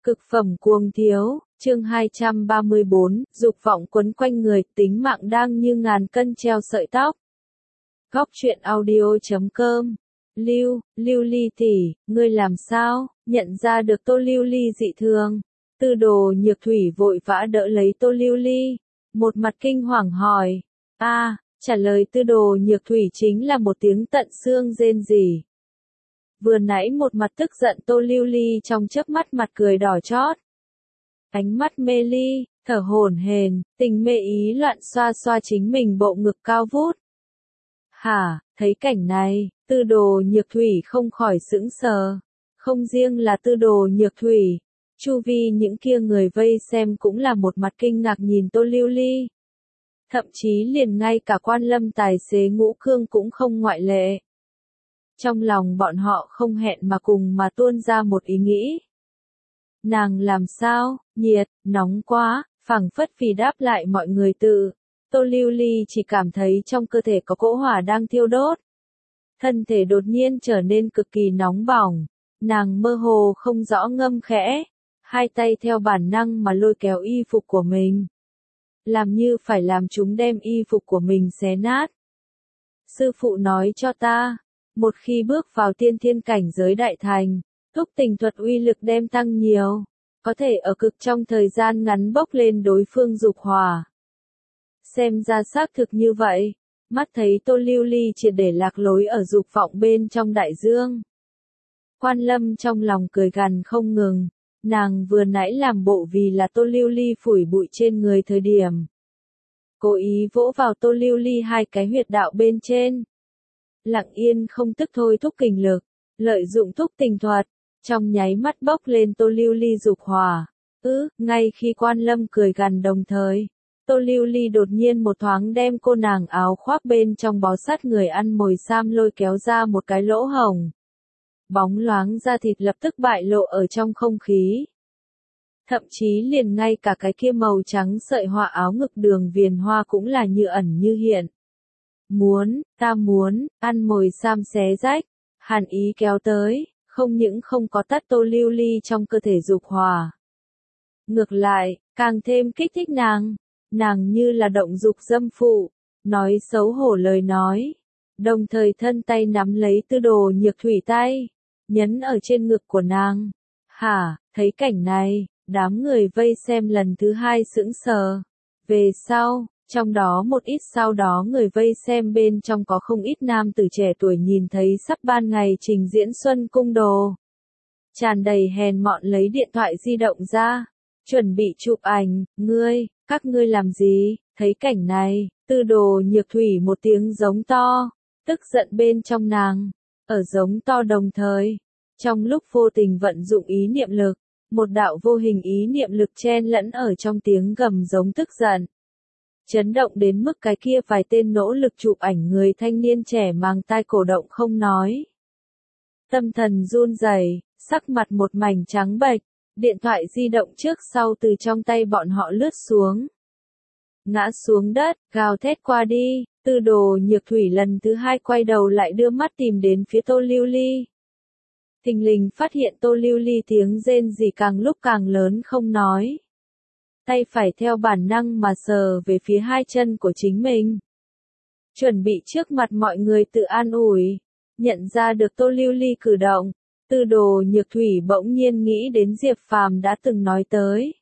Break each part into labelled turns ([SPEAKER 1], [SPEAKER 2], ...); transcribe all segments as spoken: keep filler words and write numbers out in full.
[SPEAKER 1] Cực phẩm cuồng thiếu, chương hai trăm ba mươi bốn, dục vọng quấn quanh người, tính mạng đang như ngàn cân treo sợi tóc. Góc truyện audio chấm com. Lưu, Lưu Ly tỷ, ngươi làm sao? Nhận ra được Tô Lưu Ly dị thường. Tư Đồ Nhược Thủy vội vã đỡ lấy Tô Lưu Ly, một mặt kinh hoàng hỏi. A, trả lời Tư Đồ Nhược Thủy chính là một tiếng tận xương rên rỉ. Vừa nãy một mặt tức giận Tô Lưu Ly trong chớp mắt mặt cười đỏ chót. Ánh mắt mê ly, thở hổn hển, tình mê ý loạn xoa xoa chính mình bộ ngực cao vút. Hả, thấy cảnh này, Tư Đồ Nhược Thủy không khỏi sững sờ. Không riêng là Tư Đồ Nhược Thủy, chu vi những kia người vây xem cũng là một mặt kinh ngạc nhìn Tô Lưu Ly. Thậm chí liền ngay cả Quan Lâm tài xế Ngũ Cương cũng không ngoại lệ. Trong lòng bọn họ không hẹn mà cùng mà tuôn ra một ý nghĩ. Nàng làm sao, nhiệt, nóng quá, phảng phất vì đáp lại mọi người tự. Tô Lưu Ly chỉ cảm thấy trong cơ thể có cỗ hỏa đang thiêu đốt. Thân thể đột nhiên trở nên cực kỳ nóng bỏng. Nàng mơ hồ không rõ ngâm khẽ. Hai tay theo bản năng mà lôi kéo y phục của mình. Làm như phải làm chúng đem y phục của mình xé nát. Sư phụ nói cho ta. Một khi bước vào tiên thiên cảnh giới đại thành, thúc tình thuật uy lực đem tăng nhiều, có thể ở cực trong thời gian ngắn bốc lên đối phương dục hỏa. Xem ra xác thực như vậy, mắt thấy Tô Lưu Ly triệt để lạc lối ở dục vọng bên trong đại dương. Quan Lâm trong lòng cười gằn không ngừng, nàng vừa nãy làm bộ vì là Tô Lưu Ly phủi bụi trên người thời điểm. Cố ý vỗ vào Tô Lưu Ly hai cái huyệt đạo bên trên. Lặng yên không tức thôi thúc kình lực, lợi dụng thúc tình thuật, trong nháy mắt bốc lên Tô Lưu Ly dục hỏa. Ư, ngay khi Quan Lâm cười gằn đồng thời, Tô Lưu Ly đột nhiên một thoáng đem cô nàng áo khoác bên trong bó sát người ăn mồi sam lôi kéo ra một cái lỗ hổng. Bóng loáng da thịt lập tức bại lộ ở trong không khí. Thậm chí liền ngay cả cái kia màu trắng sợi hoa áo ngực đường viền hoa cũng là như ẩn như hiện. Muốn, ta muốn, ăn mồi sam xé rách, hàn ý kéo tới, không những không có tắt Tô Lưu Ly trong cơ thể dục hỏa. Ngược lại, càng thêm kích thích nàng, nàng như là động dục dâm phụ, nói xấu hổ lời nói, đồng thời thân tay nắm lấy Tư Đồ Nhược Thủy tay, nhấn ở trên ngực của nàng. Hả, thấy cảnh này, đám người vây xem lần thứ hai sững sờ. Về sau, trong đó một ít sau đó người vây xem bên trong có không ít nam tử trẻ tuổi nhìn thấy sắp ban ngày trình diễn Xuân Cung Đồ. Tràn đầy hèn mọn lấy điện thoại di động ra, chuẩn bị chụp ảnh, ngươi, các ngươi làm gì, thấy cảnh này, Tư Đồ Nhược Thủy một tiếng giống to, tức giận bên trong nàng, ở giống to đồng thời, trong lúc vô tình vận dụng ý niệm lực, một đạo vô hình ý niệm lực chen lẫn ở trong tiếng gầm giống tức giận. Chấn động đến mức cái kia vài tên nỗ lực chụp ảnh người thanh niên trẻ mang tai cổ động không nói. Tâm thần run rẩy, sắc mặt một mảnh trắng bệch, điện thoại di động trước sau từ trong tay bọn họ lướt xuống. Ngã xuống đất, gào thét qua đi, Tư Đồ Nhược Thủy lần thứ hai quay đầu lại đưa mắt tìm đến phía Tô Lưu Ly. Thình lình phát hiện Tô Lưu Ly tiếng rên rỉ càng lúc càng lớn không nói. Tay phải theo bản năng mà sờ về phía hai chân của chính mình. Chuẩn bị trước mặt mọi người tự an ủi. Nhận ra được Tô Lưu Ly cử động, Tư Đồ Nhược Thủy bỗng nhiên nghĩ đến Diệp Phàm đã từng nói tới.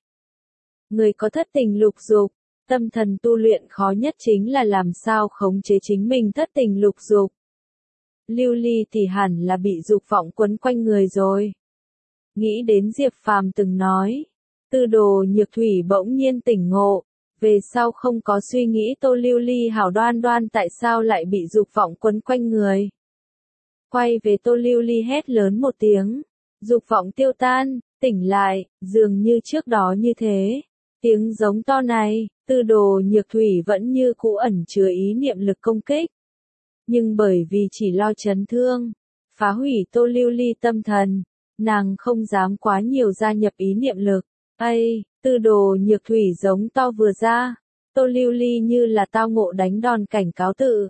[SPEAKER 1] Người có thất tình lục dục, tâm thần tu luyện khó nhất chính là làm sao khống chế chính mình thất tình lục dục. Lưu Ly thì hẳn là bị dục vọng quấn quanh người rồi. Nghĩ đến Diệp Phàm từng nói. Tư Đồ Nhược Thủy bỗng nhiên tỉnh ngộ, về sau không có suy nghĩ Tô Lưu Ly hảo đoan đoan tại sao lại bị dục vọng quấn quanh người. Quay về Tô Lưu Ly hét lớn một tiếng, dục vọng tiêu tan, tỉnh lại, dường như trước đó như thế. Tiếng giống to này, Tư Đồ Nhược Thủy vẫn như cũ ẩn chứa ý niệm lực công kích. Nhưng bởi vì chỉ lo chấn thương, phá hủy Tô Lưu Ly tâm thần, nàng không dám quá nhiều gia nhập ý niệm lực. Ây, Tư Đồ Nhược Thủy giống to vừa ra, Tô Lưu Ly như là tao ngộ đánh đòn cảnh cáo tự.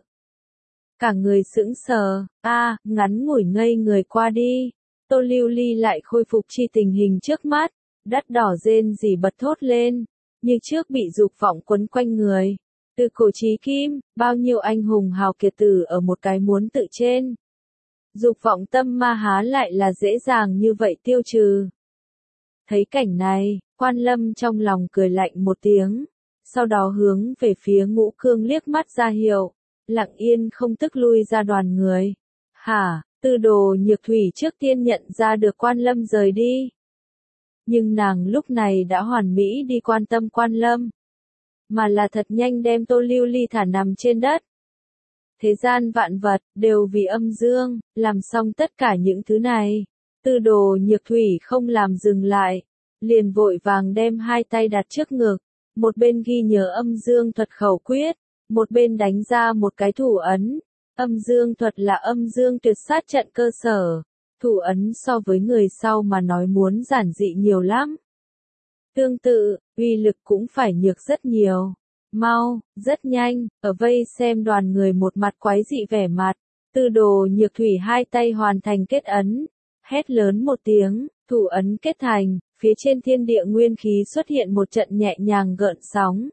[SPEAKER 1] Cả người sững sờ, a, ngắn ngủi ngây người qua đi, Tô Lưu Ly lại khôi phục chi tình hình trước mắt, Đắt đỏ rên rỉ bật thốt lên, như trước bị dục vọng quấn quanh người. Từ cổ chí kim, bao nhiêu anh hùng hào kiệt tử ở một cái muốn tự trên. Dục vọng tâm ma há lại là dễ dàng như vậy tiêu trừ. Thấy cảnh này, Quan Lâm trong lòng cười lạnh một tiếng, sau đó hướng về phía Ngũ Cương liếc mắt ra hiệu, lặng yên không tức lui ra đoàn người. Hả, Tư Đồ Nhược Thủy trước tiên nhận ra được Quan Lâm rời đi. Nhưng nàng lúc này đã hoàn mỹ đi quan tâm Quan Lâm, mà là thật nhanh đem Tô Lưu Ly thả nằm trên đất. Thế gian vạn vật, đều vì âm dương, làm xong tất cả những thứ này. Tư Đồ Nhược Thủy không làm dừng lại, liền vội vàng đem hai tay đặt trước ngực, một bên ghi nhớ âm dương thuật khẩu quyết, một bên đánh ra một cái thủ ấn. Âm dương thuật là âm dương tuyệt sát trận cơ sở, thủ ấn so với người sau mà nói muốn giản dị nhiều lắm. Tương tự, uy lực cũng phải nhược rất nhiều. Mau, rất nhanh, ở vây xem đoàn người một mặt quái dị vẻ mặt, Tư Đồ Nhược Thủy hai tay hoàn thành kết ấn, hét lớn một tiếng, thủ ấn kết thành, phía trên thiên địa nguyên khí xuất hiện một trận nhẹ nhàng gợn sóng.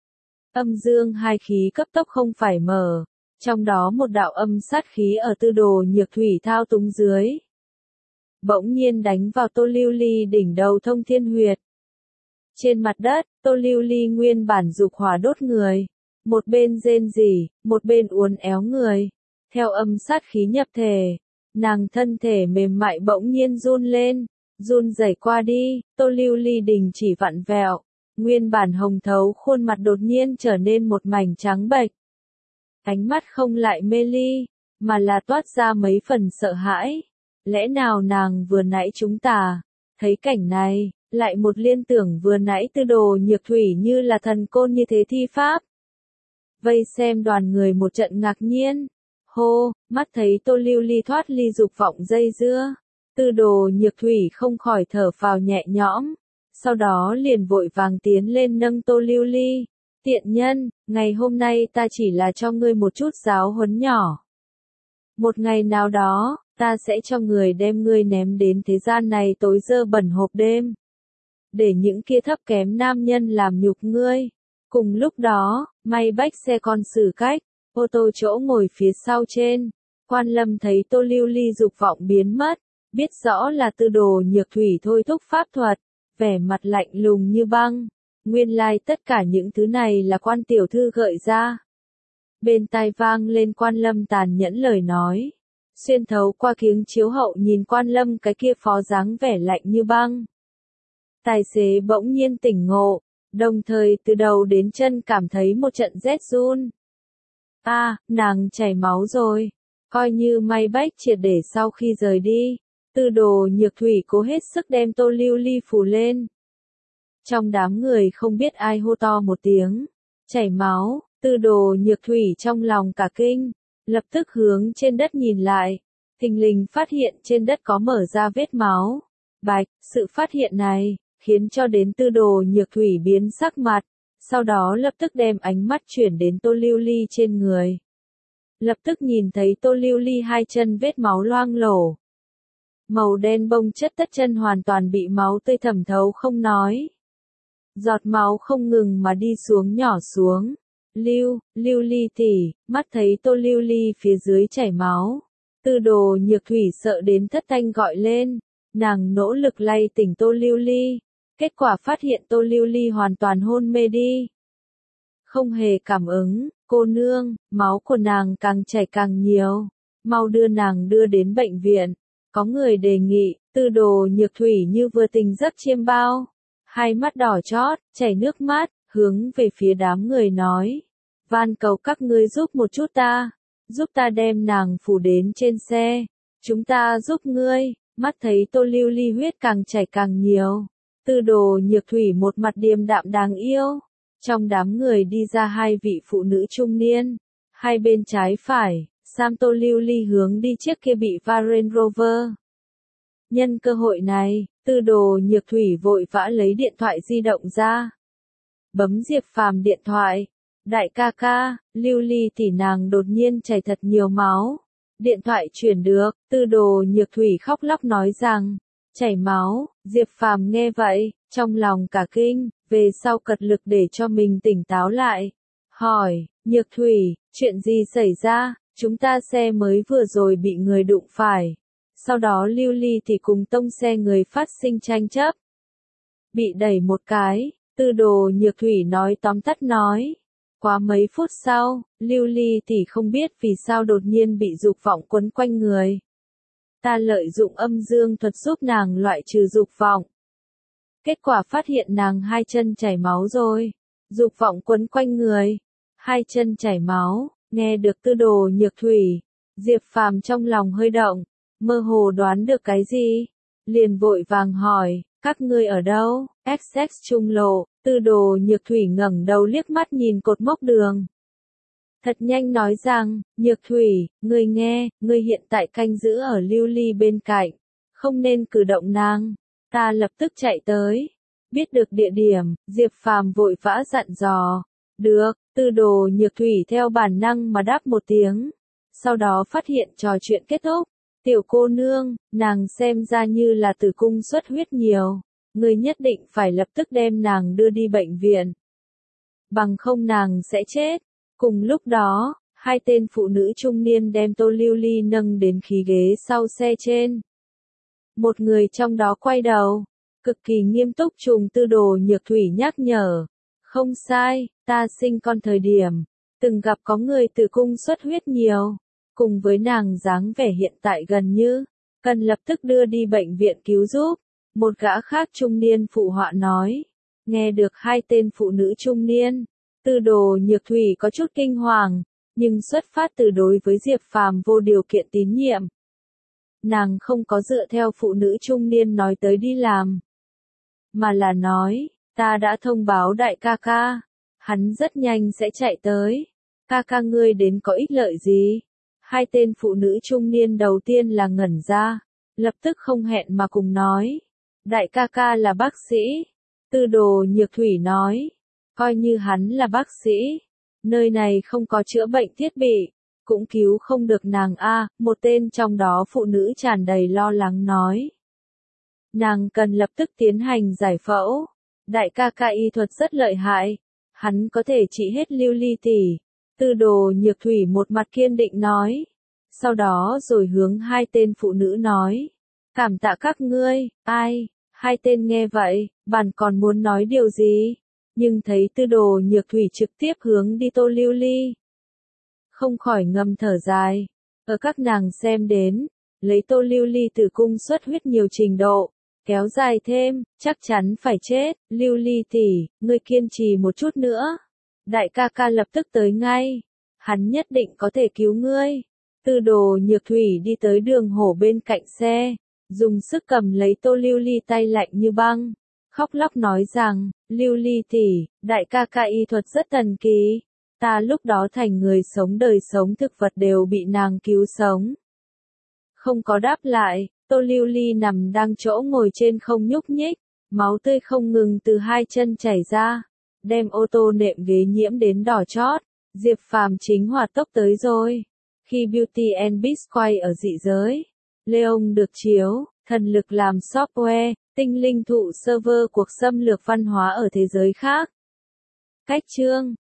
[SPEAKER 1] Âm dương hai khí cấp tốc không phải mở, trong đó một đạo âm sát khí ở Tư Đồ Nhược Thủy thao túng dưới. Bỗng nhiên đánh vào Tô Lưu Ly đỉnh đầu thông thiên huyệt. Trên mặt đất, Tô Lưu Ly nguyên bản dục hỏa đốt người, một bên rên rỉ, một bên uốn éo người. Theo âm sát khí nhập thể, nàng thân thể mềm mại bỗng nhiên run lên, run rẩy qua đi, Tô Lưu Ly đình chỉ vặn vẹo, nguyên bản hồng thấu khuôn mặt đột nhiên trở nên một mảnh trắng bệch. Ánh mắt không lại mê ly, mà là toát ra mấy phần sợ hãi. Lẽ nào nàng vừa nãy chúng ta, thấy cảnh này, lại một liên tưởng vừa nãy Tư Đồ Nhược Thủy như là thần côn như thế thi pháp. Vây xem đoàn người một trận ngạc nhiên. Hô, mắt thấy Tô Lưu Ly thoát ly dục vọng dây dưa. Tư Đồ Nhược Thủy không khỏi thở phào nhẹ nhõm. Sau đó liền vội vàng tiến lên nâng Tô Lưu Ly. Tiện nhân, ngày hôm nay ta chỉ là cho ngươi một chút giáo huấn nhỏ. Một ngày nào đó, ta sẽ cho người đem ngươi ném đến thế gian này tối dơ bẩn hộp đêm. Để những kia thấp kém nam nhân làm nhục ngươi. Cùng lúc đó, may bách xe con xử cách, ô tô chỗ ngồi phía sau trên. Quan Lâm thấy Tô Lưu Ly dục vọng biến mất, biết rõ là Tư Đồ Nhược Thủy thôi thúc pháp thuật, vẻ mặt lạnh lùng như băng. Nguyên lai like tất cả những thứ này là Quan tiểu thư gợi ra. Bên tai vang lên Quan Lâm tàn nhẫn lời nói. Xuyên thấu qua kiếng chiếu hậu nhìn Quan Lâm cái kia phó dáng vẻ lạnh như băng. Tài xế bỗng nhiên tỉnh ngộ, đồng thời từ đầu đến chân cảm thấy một trận rét run. A, à, nàng chảy máu rồi. Coi như may bách triệt để sau khi rời đi, Tư Đồ Nhược Thủy cố hết sức đem Tô Lưu Ly phủ lên. Trong đám người không biết ai hô to một tiếng, chảy máu, Tư Đồ Nhược Thủy trong lòng cả kinh, lập tức hướng trên đất nhìn lại, thình lình phát hiện trên đất có mở ra vết máu. Bạch, sự phát hiện này, khiến cho đến Tư Đồ Nhược Thủy biến sắc mặt, sau đó lập tức đem ánh mắt chuyển đến Tô Lưu Ly trên người. Lập tức nhìn thấy Tô Lưu Ly hai chân vết máu loang lổ. Màu đen bông chất tất chân hoàn toàn bị máu tươi thẩm thấu không nói. Giọt máu không ngừng mà đi xuống nhỏ xuống. Lưu, Lưu Ly tỷ, mắt thấy Tô Lưu Ly phía dưới chảy máu. Tư Đồ Nhược Thủy sợ đến thất thanh gọi lên. Nàng nỗ lực lay tỉnh Tô Lưu Ly. Kết quả phát hiện Tô Lưu Ly hoàn toàn hôn mê đi. Không hề cảm ứng, cô nương, máu của nàng càng chảy càng nhiều. Mau đưa nàng đưa đến bệnh viện. Có người đề nghị, Tư Đồ Nhược Thủy như vừa tỉnh giấc chiêm bao. Hai mắt đỏ chót, chảy nước mắt, hướng về phía đám người nói. Van cầu các ngươi giúp một chút ta. Giúp ta đem nàng phủ đến trên xe. Chúng ta giúp ngươi. Mắt thấy Tô Lưu Ly huyết càng chảy càng nhiều. Tư Đồ Nhược Thủy một mặt điềm đạm đáng yêu. Trong đám người đi ra hai vị phụ nữ trung niên. Hai bên trái phải, Sam Tô Lưu Ly hướng đi chiếc kia bị va Range Rover. Nhân cơ hội này, Tư Đồ Nhược Thủy vội vã lấy điện thoại di động ra. Bấm Diệp Phàm điện thoại. Đại ca ca, Lưu Ly tỷ nàng đột nhiên chảy thật nhiều máu. Điện thoại chuyển được, Tư Đồ Nhược Thủy khóc lóc nói rằng, chảy máu. Diệp Phàm nghe vậy, Trong lòng cả kinh, về sau cật lực để cho mình tỉnh táo lại. Hỏi, Nhược Thủy, chuyện gì xảy ra? Chúng ta xe mới vừa rồi bị người đụng phải. Sau đó Lưu Ly thì cùng tông xe người phát sinh tranh chấp. Bị đẩy một cái, Tư Đồ Nhược Thủy nói tóm tắt nói. Qua mấy phút sau, Lưu Ly thì không biết vì sao đột nhiên bị dục vọng quấn quanh người. Ta lợi dụng âm dương thuật giúp nàng loại trừ dục vọng. Kết quả phát hiện nàng hai chân chảy máu rồi. Dục vọng quấn quanh người. Hai chân chảy máu, nghe được Tư Đồ Nhược Thủy. Diệp Phàm trong lòng hơi động, mơ hồ đoán được cái gì. Liền vội vàng hỏi, các ngươi ở đâu? ích ích Trung lộ, Tư Đồ Nhược Thủy ngẩng đầu liếc mắt nhìn cột mốc đường. Thật nhanh nói rằng, Nhược Thủy, ngươi nghe, ngươi hiện tại canh giữ ở Lưu Ly bên cạnh. Không nên cử động nàng. Ta lập tức chạy tới. Biết được địa điểm, Diệp Phàm vội vã dặn dò. Được, Tư Đồ Nhược Thủy theo bản năng mà đáp một tiếng. Sau đó phát hiện trò chuyện kết thúc. Tiểu cô nương, nàng xem ra như là tử cung xuất huyết nhiều. Ngươi nhất định phải lập tức đem nàng đưa đi bệnh viện. Bằng không nàng sẽ chết. Cùng lúc đó, hai tên phụ nữ trung niên đem Tô Lưu Ly nâng đến khí ghế sau xe trên. Một người trong đó quay đầu, cực kỳ nghiêm túc trùng Tư Đồ Nhược Thủy nhắc nhở. Không sai, ta sinh con thời điểm, từng gặp có người tử cung xuất huyết nhiều. Cùng với nàng dáng vẻ hiện tại gần như, cần lập tức đưa đi bệnh viện cứu giúp. Một gã khác trung niên phụ họa nói. Nghe được hai tên phụ nữ trung niên, Tư Đồ Nhược Thủy có chút kinh hoàng, nhưng xuất phát từ đối với Diệp Phàm vô điều kiện tín nhiệm. Nàng không có dựa theo phụ nữ trung niên nói tới đi làm, mà là nói, ta đã thông báo đại ca ca, hắn rất nhanh sẽ chạy tới. Ca ca ngươi đến có ích lợi gì? Hai tên phụ nữ trung niên đầu tiên là ngẩn ra, lập tức không hẹn mà cùng nói. Đại ca ca là bác sĩ. Tư Đồ Nhược Thủy nói. Coi như hắn là bác sĩ. Nơi này không có chữa bệnh thiết bị. Cũng cứu không được nàng a. Một tên trong đó phụ nữ tràn đầy lo lắng nói. Nàng cần lập tức tiến hành giải phẫu. Đại ca ca y thuật rất lợi hại. Hắn có thể trị hết Lưu Ly tỷ. Tư Đồ Nhược Thủy một mặt kiên định nói. Sau đó rồi hướng hai tên phụ nữ nói. Cảm tạ các ngươi, ai? Hai tên nghe vậy, bản còn muốn nói điều gì, nhưng thấy Tư Đồ Nhược Thủy trực tiếp hướng đi Tô Lưu Ly. Không khỏi ngâm thở dài, ở các nàng xem đến, lấy Tô Lưu Ly tử cung xuất huyết nhiều trình độ, kéo dài thêm, chắc chắn phải chết. Lưu Ly tỷ, ngươi kiên trì một chút nữa. Đại ca ca lập tức tới ngay, hắn nhất định có thể cứu ngươi. Tư Đồ Nhược Thủy đi tới đường hổ bên cạnh xe. Dùng sức cầm lấy Tô Lưu Ly tay lạnh như băng, khóc lóc nói rằng, Lưu Ly tỷ, đại ca ca y thuật rất thần kỳ, ta lúc đó thành người sống đời sống thực vật đều bị nàng cứu sống. Không có đáp lại, Tô Lưu Ly nằm đang chỗ ngồi trên không nhúc nhích, máu tươi không ngừng từ hai chân chảy ra, đem ô tô nệm ghế nhiễm đến đỏ chót. Diệp Phàm chính hỏa tốc tới rồi. Khi Beauty and Beast quay ở dị giới, Leon được chiếu, thần lực làm software, tinh linh thụ server cuộc xâm lược văn hóa ở thế giới khác. Cách chương